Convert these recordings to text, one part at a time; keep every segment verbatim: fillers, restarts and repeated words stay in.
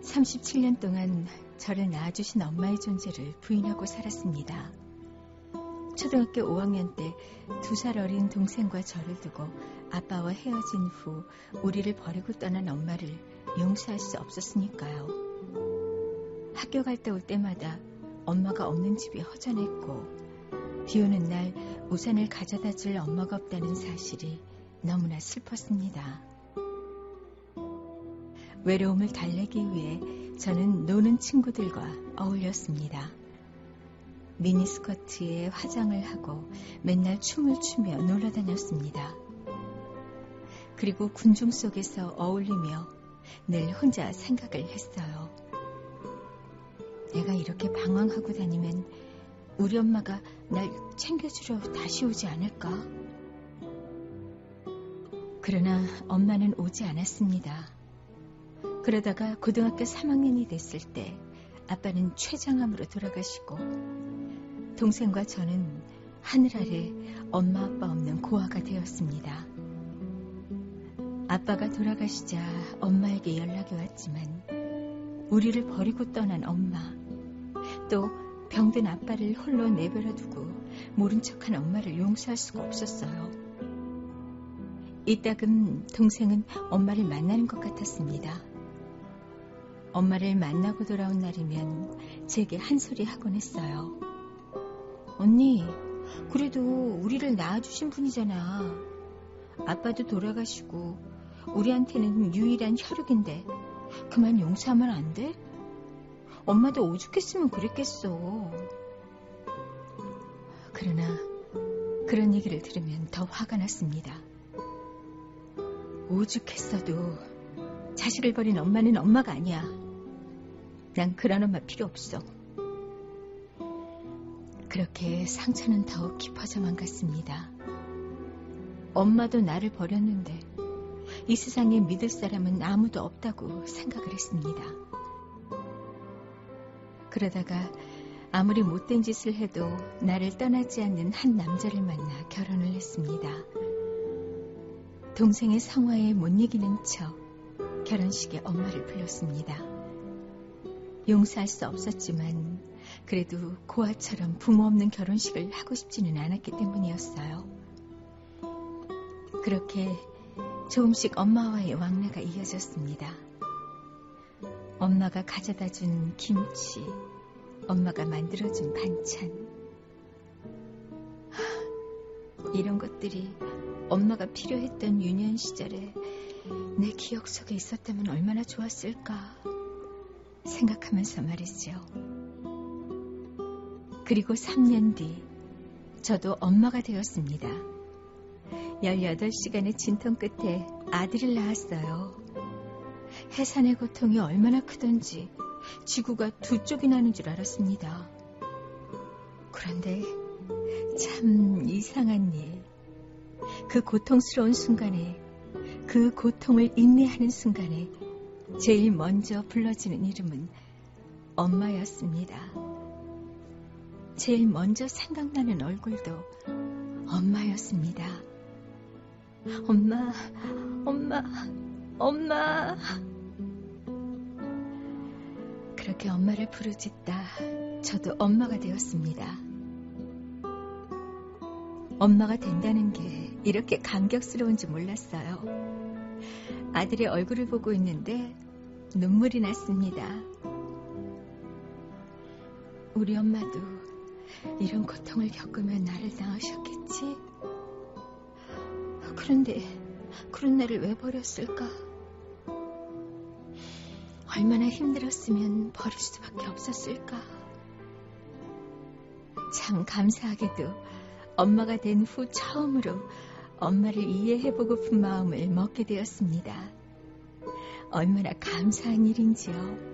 삼십칠 년 동안 저를 낳아주신 엄마의 존재를 부인하고 살았습니다. 초등학교 오 학년 때 두 살 어린 동생과 저를 두고 아빠와 헤어진 후 우리를 버리고 떠난 엄마를 용서할 수 없었으니까요. 학교 갈 때 올 때마다 엄마가 없는 집이 허전했고 비 오는 날 우산을 가져다 줄 엄마가 없다는 사실이 너무나 슬펐습니다. 외로움을 달래기 위해 저는 노는 친구들과 어울렸습니다. 미니스커트에 화장을 하고 맨날 춤을 추며 놀러 다녔습니다. 그리고 군중 속에서 어울리며 늘 혼자 생각을 했어요. 내가 이렇게 방황하고 다니면 우리 엄마가 날 챙겨주러 다시 오지 않을까? 그러나 엄마는 오지 않았습니다. 그러다가 고등학교 삼 학년이 됐을 때 아빠는 췌장암으로 돌아가시고 동생과 저는 하늘 아래 엄마 아빠 없는 고아가 되었습니다. 아빠가 돌아가시자 엄마에게 연락이 왔지만 우리를 버리고 떠난 엄마, 또 병든 아빠를 홀로 내버려 두고 모른 척한 엄마를 용서할 수가 없었어요. 이따금 동생은 엄마를 만나는 것 같았습니다. 엄마를 만나고 돌아온 날이면 제게 한 소리 하곤 했어요. 언니, 그래도 우리를 낳아주신 분이잖아. 아빠도 돌아가시고 우리한테는 유일한 혈육인데 그만 용서하면 안 돼? 엄마도 오죽했으면 그랬겠어. 그러나 그런 얘기를 들으면 더 화가 났습니다. 오죽했어도 자식을 버린 엄마는 엄마가 아니야. 난 그런 엄마 필요 없어. 그렇게 상처는 더욱 깊어져만 갔습니다. 엄마도 나를 버렸는데 이 세상에 믿을 사람은 아무도 없다고 생각을 했습니다. 그러다가 아무리 못된 짓을 해도 나를 떠나지 않는 한 남자를 만나 결혼을 했습니다. 동생의 성화에 못 이기는 척 결혼식에 엄마를 불렀습니다. 용서할 수 없었지만 그래도 고아처럼 부모 없는 결혼식을 하고 싶지는 않았기 때문이었어요. 그렇게 조금씩 엄마와의 왕래가 이어졌습니다. 엄마가 가져다 준 김치, 엄마가 만들어준 반찬. 하, 이런 것들이 엄마가 필요했던 유년 시절에 내 기억 속에 있었다면 얼마나 좋았을까 생각하면서 말이죠. 그리고 삼 년 뒤 저도 엄마가 되었습니다. 열여덟 시간의 진통 끝에 아들을 낳았어요. 해산의 고통이 얼마나 크던지 지구가 두 쪽이 나는 줄 알았습니다. 그런데 참 이상한 일. 그 고통스러운 순간에, 그 고통을 인내하는 순간에 제일 먼저 불러지는 이름은 엄마였습니다. 제일 먼저 생각나는 얼굴도 엄마였습니다. 엄마, 엄마, 엄마. 그렇게 엄마를 부르짖다 저도 엄마가 되었습니다. 엄마가 된다는 게 이렇게 감격스러운지 몰랐어요. 아들의 얼굴을 보고 있는데 눈물이 났습니다. 우리 엄마도 이런 고통을 겪으며 나를 낳으셨겠지? 그런데 그런 나를 왜 버렸을까? 얼마나 힘들었으면 버릴 수밖에 없었을까? 참 감사하게도 엄마가 된 후 처음으로 엄마를 이해해보고픈 마음을 먹게 되었습니다. 얼마나 감사한 일인지요.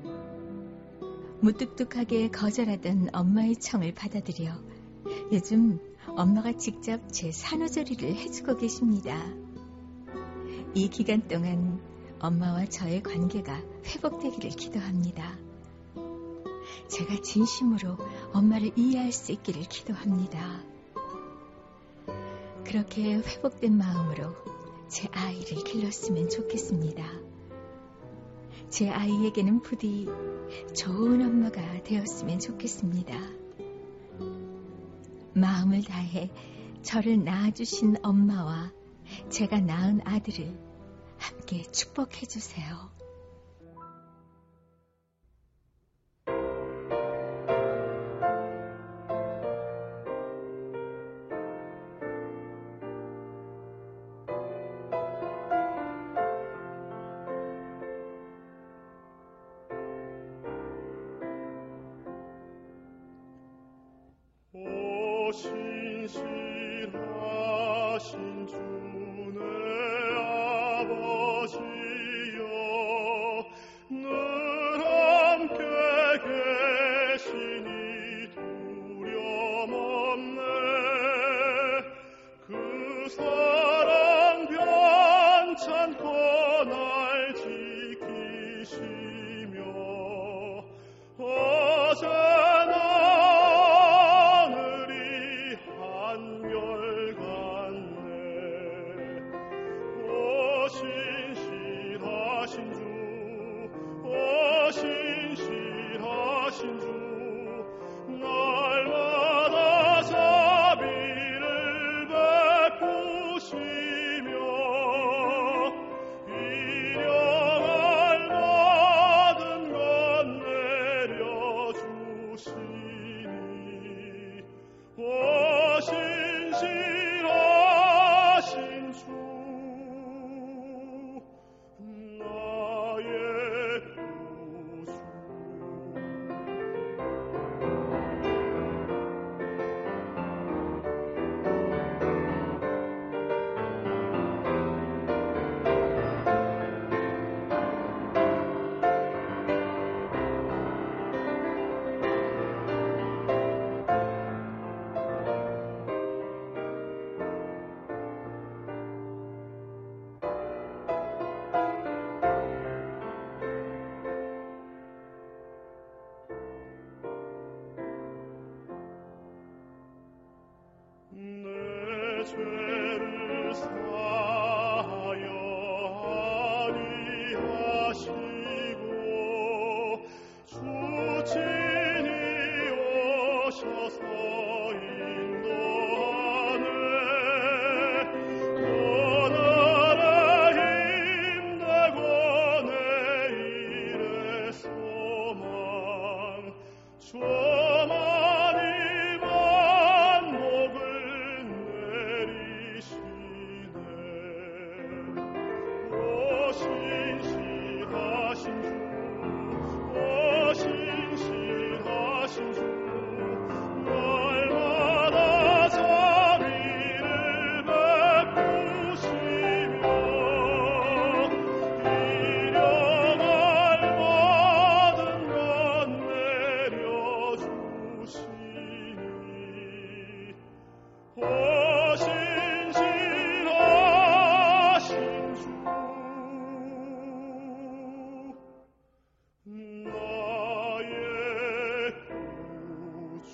무뚝뚝하게 거절하던 엄마의 청을 받아들여 요즘 엄마가 직접 제 산후조리를 해주고 계십니다. 이 기간 동안 엄마와 저의 관계가 회복되기를 기도합니다. 제가 진심으로 엄마를 이해할 수 있기를 기도합니다. 그렇게 회복된 마음으로 제 아이를 길렀으면 좋겠습니다. 제 아이에게는 부디 좋은 엄마가 되었으면 좋겠습니다. 마음을 다해 저를 낳아주신 엄마와 제가 낳은 아들을 함께 축복해 주세요. 신실하신 주의 아버지여 늘 함께 계시니 두려움 없네. 그 사랑 변찮고 날 지키시며 어제나 신실하신 주 날마다 자비를 베푸시며 일용할 모든 것 내려주시니 오 신실하신 주 나의 내 죄를 사하여 아니하시고 주 친히 오셔서 인도하네. 오늘의 힘내고 내일의 소망 주만이 신실하신 주 날마다 자비를 베푸시며 일용할 모든 것 내려주시니 오 신실하신 주 나의 구주.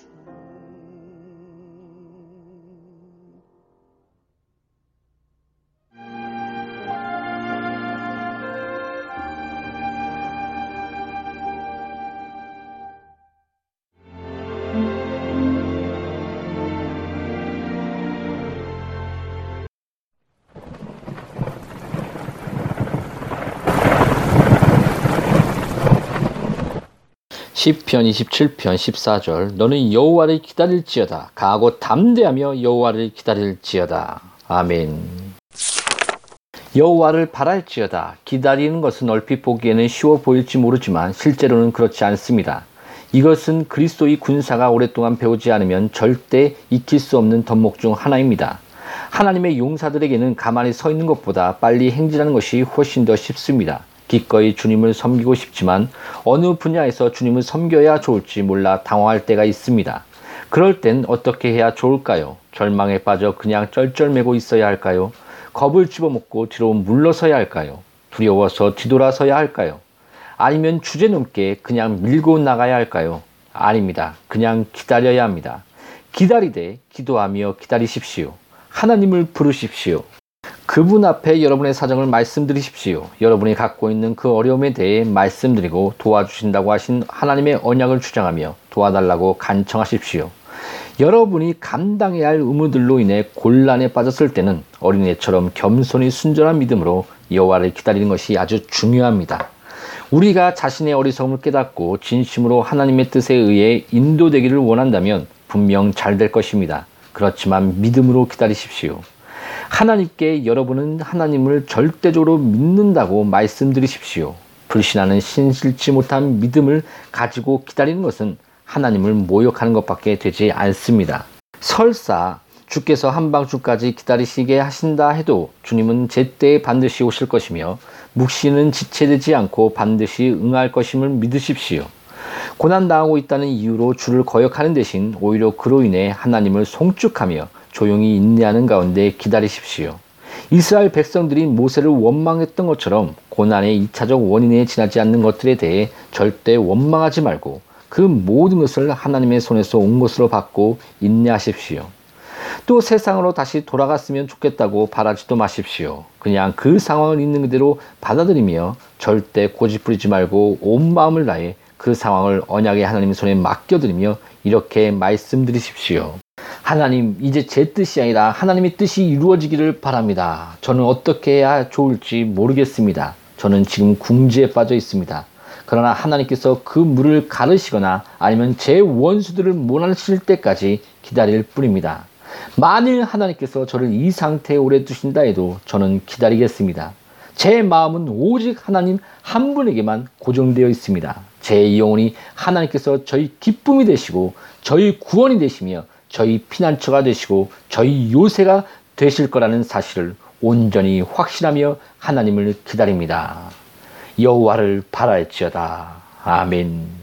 시편 이십칠 편 십사 절 너는 여호와를 기다릴지어다. 강하고 담대하며 여호와를 기다릴지어다. 아멘. 여호와를 바랄지어다. 기다리는 것은 얼핏 보기에는 쉬워 보일지 모르지만 실제로는 그렇지 않습니다. 이것은 그리스도의 군사가 오랫동안 배우지 않으면 절대 익힐 수 없는 덕목 중 하나입니다. 하나님의 용사들에게는 가만히 서 있는 것보다 빨리 행진하는 것이 훨씬 더 쉽습니다. 기꺼이 주님을 섬기고 싶지만 어느 분야에서 주님을 섬겨야 좋을지 몰라 당황할 때가 있습니다. 그럴 땐 어떻게 해야 좋을까요? 절망에 빠져 그냥 쩔쩔매고 있어야 할까요? 겁을 집어먹고 뒤로 물러서야 할까요? 두려워서 뒤돌아서야 할까요? 아니면 주제넘게 그냥 밀고 나가야 할까요? 아닙니다. 그냥 기다려야 합니다. 기다리되 기도하며 기다리십시오. 하나님을 부르십시오. 그분 앞에 여러분의 사정을 말씀드리십시오. 여러분이 갖고 있는 그 어려움에 대해 말씀드리고 도와주신다고 하신 하나님의 언약을 주장하며 도와달라고 간청하십시오. 여러분이 감당해야 할 의무들로 인해 곤란에 빠졌을 때는 어린애처럼 겸손히 순전한 믿음으로 여호와를 기다리는 것이 아주 중요합니다. 우리가 자신의 어리석음을 깨닫고 진심으로 하나님의 뜻에 의해 인도되기를 원한다면 분명 잘 될 것입니다. 그렇지만 믿음으로 기다리십시오. 하나님께 여러분은 하나님을 절대적으로 믿는다고 말씀드리십시오. 불신하는 신실치 못한 믿음을 가지고 기다리는 것은 하나님을 모욕하는 것밖에 되지 않습니다. 설사 주께서 한밤중까지 기다리시게 하신다 해도 주님은 제때에 반드시 오실 것이며 묵시는 지체되지 않고 반드시 응할 것임을 믿으십시오. 고난당하고 있다는 이유로 주를 거역하는 대신 오히려 그로 인해 하나님을 송축하며 조용히 인내하는 가운데 기다리십시오. 이스라엘 백성들이 모세를 원망했던 것처럼 고난의 이차적 원인에 지나지 않는 것들에 대해 절대 원망하지 말고 그 모든 것을 하나님의 손에서 온 것으로 받고 인내하십시오. 또 세상으로 다시 돌아갔으면 좋겠다고 바라지도 마십시오. 그냥 그 상황을 있는 그대로 받아들이며 절대 고집부리지 말고 온 마음을 다해 그 상황을 언약의 하나님의 손에 맡겨드리며 이렇게 말씀드리십시오. 하나님, 이제 제 뜻이 아니라 하나님의 뜻이 이루어지기를 바랍니다. 저는 어떻게 해야 좋을지 모르겠습니다. 저는 지금 궁지에 빠져 있습니다. 그러나 하나님께서 그 물을 가르시거나 아니면 제 원수들을 몰아내실 때까지 기다릴 뿐입니다. 만일 하나님께서 저를 이 상태에 오래 두신다 해도 저는 기다리겠습니다. 제 마음은 오직 하나님 한 분에게만 고정되어 있습니다. 제 영혼이 하나님께서 저희 기쁨이 되시고 저희 구원이 되시며 저희 피난처가 되시고 저희 요새가 되실 거라는 사실을 온전히 확신하며 하나님을 기다립니다. 여호와를 바랄지어다. 아멘.